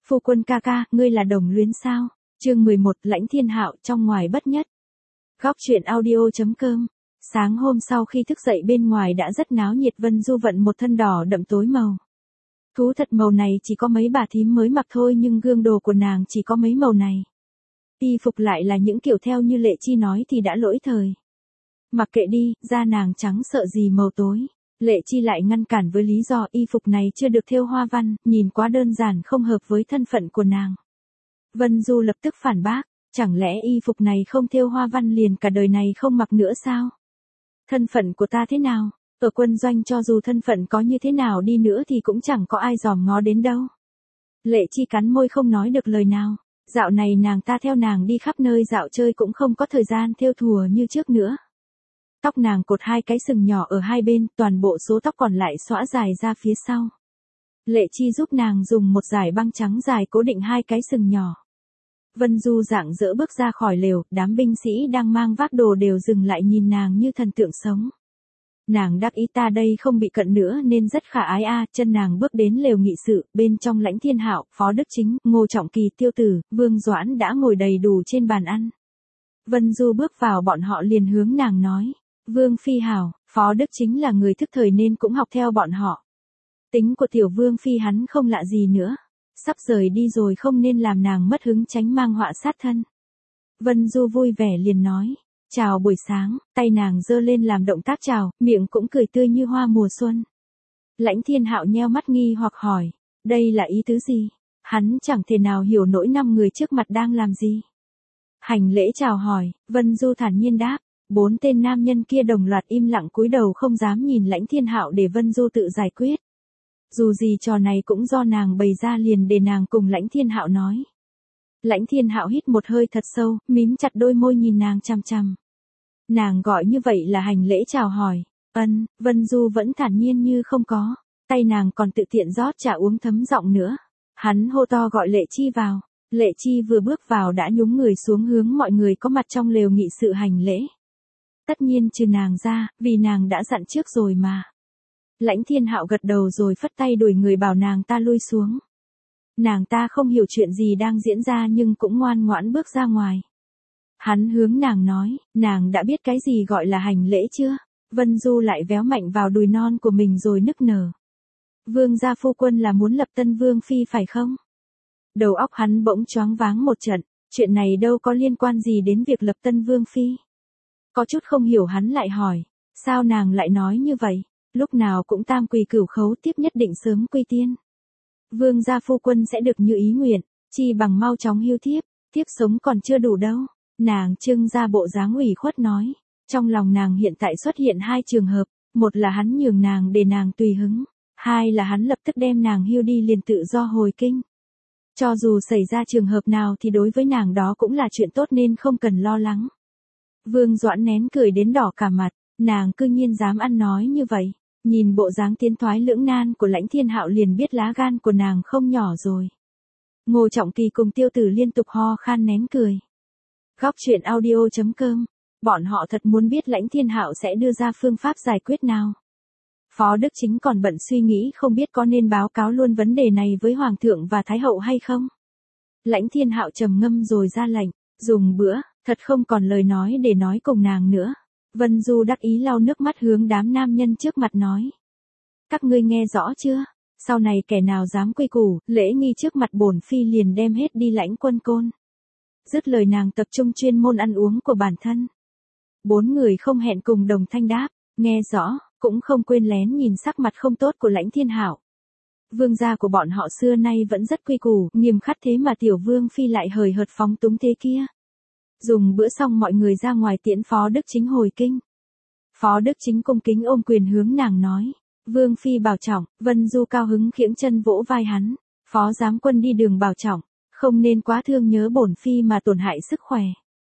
Phu quân ca ca, ngươi là đồng luyến sao? Chương 11, Lãnh Thiên Hạo trong ngoài bất nhất. Góc truyện audio.com. Sáng hôm sau khi thức dậy bên ngoài đã rất náo nhiệt, Vân Du vận một thân đỏ đậm tối màu. Thú thật màu này chỉ có mấy bà thím mới mặc thôi, nhưng gương đồ của nàng chỉ có mấy màu này. Y phục lại là những kiểu theo như Lệ Chi nói thì đã lỗi thời. Mặc kệ đi, da nàng trắng sợ gì màu tối. Lệ Chi lại ngăn cản với lý do y phục này chưa được thêu hoa văn, nhìn quá đơn giản không hợp với thân phận của nàng. Vân Du lập tức phản bác, chẳng lẽ y phục này không thêu hoa văn liền cả đời này không mặc nữa sao? Thân phận của ta thế nào? Ở quân doanh cho dù thân phận có như thế nào đi nữa thì cũng chẳng có ai dòm ngó đến đâu. Lệ Chi cắn môi không nói được lời nào. Dạo này nàng ta theo nàng đi khắp nơi dạo chơi cũng không có thời gian thêu thùa như trước nữa. Tóc nàng cột hai cái sừng nhỏ ở hai bên, toàn bộ số tóc còn lại xõa dài ra phía sau. Lệ Chi giúp nàng dùng một dải băng trắng dài cố định hai cái sừng nhỏ. Vân Du rạng rỡ bước ra khỏi lều, đám binh sĩ đang mang vác đồ đều dừng lại nhìn nàng như thần tượng sống. Nàng đắc ý ta đây không bị cận nữa nên rất khả ái a. Chân nàng bước đến lều nghị sự, bên trong Lãnh Thiên Hạo, Phó Đức Chính, Ngô Trọng Kỳ, Tiêu Tử, Vương Doãn đã ngồi đầy đủ trên bàn ăn. Vân Du bước vào, bọn họ liền hướng nàng nói. Vương Phi hảo. Phó Đức Chính là người thức thời nên cũng học theo bọn họ. Tính của tiểu Vương Phi hắn không lạ gì nữa. Sắp rời đi rồi không nên làm nàng mất hứng tránh mang họa sát thân. Vân Du vui vẻ liền nói. Chào buổi sáng, tay nàng giơ lên làm động tác chào, miệng cũng cười tươi như hoa mùa xuân. Lãnh Thiên Hạo nheo mắt nghi hoặc hỏi. Đây là ý tứ gì? Hắn chẳng thể nào hiểu nỗi năm người trước mặt đang làm gì. Hành lễ chào hỏi, Vân Du thản nhiên đáp. 4 tên nam nhân kia đồng loạt im lặng cúi đầu không dám nhìn Lãnh Thiên Hạo để Vân Du tự giải quyết. Dù gì trò này cũng do nàng bày ra liền để nàng cùng Lãnh Thiên Hạo nói. Lãnh Thiên Hạo hít một hơi thật sâu, mím chặt đôi môi nhìn nàng chằm chằm. Nàng gọi như vậy là hành lễ chào hỏi. Vân Du vẫn thản nhiên như không có. Tay nàng còn tự tiện rót trà uống thấm giọng nữa. Hắn hô to gọi Lệ Chi vào. Lệ Chi vừa bước vào đã nhúng người xuống hướng mọi người có mặt trong lều nghị sự hành lễ. Tất nhiên trừ nàng ra, vì nàng đã dặn trước rồi mà. Lãnh Thiên Hạo gật đầu rồi phất tay đuổi người bảo nàng ta lui xuống. Nàng ta không hiểu chuyện gì đang diễn ra nhưng cũng ngoan ngoãn bước ra ngoài. Hắn hướng nàng nói, nàng đã biết cái gì gọi là hành lễ chưa? Vân Du lại véo mạnh vào đùi non của mình rồi nức nở. Vương gia phu quân là muốn lập tân vương phi phải không? Đầu óc hắn bỗng choáng váng một trận, chuyện này đâu có liên quan gì đến việc lập tân vương phi. Có chút không hiểu hắn lại hỏi, sao nàng lại nói như vậy? Lúc nào cũng tam quỳ cửu khấu tiếp nhất định sớm quy tiên. Vương gia phu quân sẽ được như ý nguyện, chi bằng mau chóng hưu thiếp, thiếp sống còn chưa đủ đâu. Nàng trưng ra bộ dáng ủy khuất nói. Trong lòng nàng hiện tại xuất hiện hai trường hợp, một là hắn nhường nàng để nàng tùy hứng, hai là hắn lập tức đem nàng hưu đi liền tự do hồi kinh. Cho dù xảy ra trường hợp nào thì đối với nàng đó cũng là chuyện tốt nên không cần lo lắng. Vương Doãn nén cười đến đỏ cả mặt, nàng cư nhiên dám ăn nói như vậy. Nhìn bộ dáng tiến thoái lưỡng nan của Lãnh Thiên Hạo liền biết lá gan của nàng không nhỏ rồi. Ngô Trọng Kỳ cùng Tiêu Tử liên tục ho khan nén cười. Góc truyện audio.com. Bọn họ thật muốn biết Lãnh Thiên Hạo sẽ đưa ra phương pháp giải quyết nào. Phó Đức Chính còn bận suy nghĩ không biết có nên báo cáo luôn vấn đề này với Hoàng thượng và Thái hậu hay không. Lãnh Thiên Hạo trầm ngâm rồi ra lệnh, dùng bữa, thật không còn lời nói để nói cùng nàng nữa. Vân Du đắc ý lau nước mắt hướng đám nam nhân trước mặt nói. Các ngươi nghe rõ chưa? Sau này kẻ nào dám quy củ, lễ nghi trước mặt bổn phi liền đem hết đi Lãnh quân côn. Dứt lời nàng tập trung chuyên môn ăn uống của bản thân. 4 người không hẹn cùng đồng thanh đáp, nghe rõ, cũng không quên lén nhìn sắc mặt không tốt của Lãnh Thiên Hạo. Vương gia của bọn họ xưa nay vẫn rất quy củ, nghiêm khắc thế mà tiểu Vương phi lại hời hợt phóng túng thế kia. Dùng bữa xong mọi người ra ngoài tiễn Phó Đức Chính hồi kinh. Phó Đức Chính cung kính ôm quyền hướng nàng nói. Vương phi bảo trọng. Vân Du cao hứng khiễng chân vỗ vai hắn. Phó giám quân đi đường bảo trọng, không nên quá thương nhớ bổn phi mà tổn hại sức khỏe.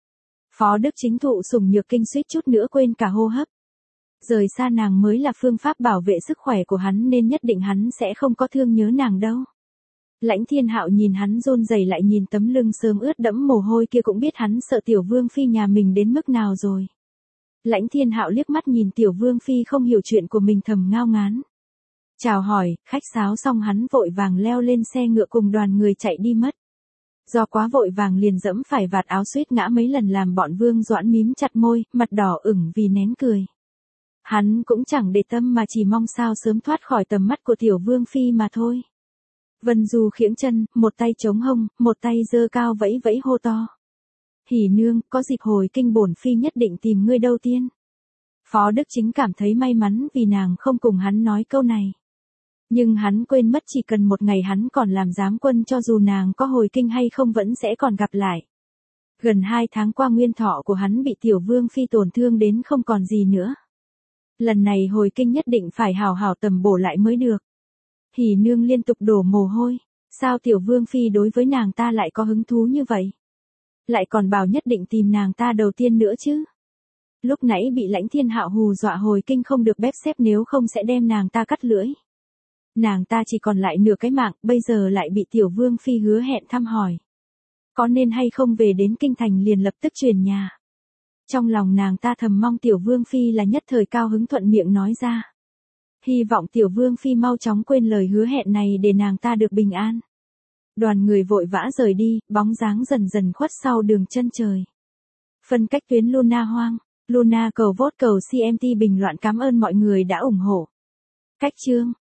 Phó Đức Chính thụ sủng nhược kinh suýt chút nữa quên cả hô hấp. Rời xa nàng mới là phương pháp bảo vệ sức khỏe của hắn nên nhất định hắn sẽ không có thương nhớ nàng đâu. Lãnh Thiên Hạo nhìn hắn run rẩy lại nhìn tấm lưng sớm ướt đẫm mồ hôi kia cũng biết hắn sợ tiểu Vương phi nhà mình đến mức nào rồi. Lãnh Thiên Hạo liếc mắt nhìn tiểu Vương phi không hiểu chuyện của mình thầm ngao ngán. Chào hỏi, khách sáo xong hắn vội vàng leo lên xe ngựa cùng đoàn người chạy đi mất. Do quá vội vàng liền dẫm phải vạt áo suýt ngã mấy lần làm bọn Vương Doãn mím chặt môi, mặt đỏ ửng vì nén cười. Hắn cũng chẳng để tâm mà chỉ mong sao sớm thoát khỏi tầm mắt của tiểu Vương Phi mà thôi. Vân Du khiễng chân, một tay chống hông, một tay giơ cao vẫy vẫy hô to. Hỉ nương, có dịp hồi kinh bổn Phi nhất định tìm ngươi đầu tiên. Phó Đức Chính cảm thấy may mắn vì nàng không cùng hắn nói câu này. Nhưng hắn quên mất chỉ cần một ngày hắn còn làm giám quân cho dù nàng có hồi kinh hay không vẫn sẽ còn gặp lại. Gần 2 tháng qua nguyên thọ của hắn bị tiểu Vương Phi tổn thương đến không còn gì nữa. Lần này hồi kinh nhất định phải hào hào tầm bổ lại mới được. Hỉ nương liên tục đổ mồ hôi. Sao tiểu Vương Phi đối với nàng ta lại có hứng thú như vậy? Lại còn bảo nhất định tìm nàng ta đầu tiên nữa chứ? Lúc nãy bị Lãnh Thiên Hạo hù dọa hồi kinh không được bép xếp nếu không sẽ đem nàng ta cắt lưỡi. Nàng ta chỉ còn lại nửa cái mạng, bây giờ lại bị tiểu Vương Phi hứa hẹn thăm hỏi. Có nên hay không về đến kinh thành liền lập tức chuyển nhà. Trong lòng nàng ta thầm mong tiểu Vương Phi là nhất thời cao hứng thuận miệng nói ra. Hy vọng tiểu Vương Phi mau chóng quên lời hứa hẹn này để nàng ta được bình an. Đoàn người vội vã rời đi, bóng dáng dần dần khuất sau đường chân trời. Phân cách tuyến Luna hoang. Luna cầu vote cầu CMT bình luận cảm ơn mọi người đã ủng hộ. Cách chương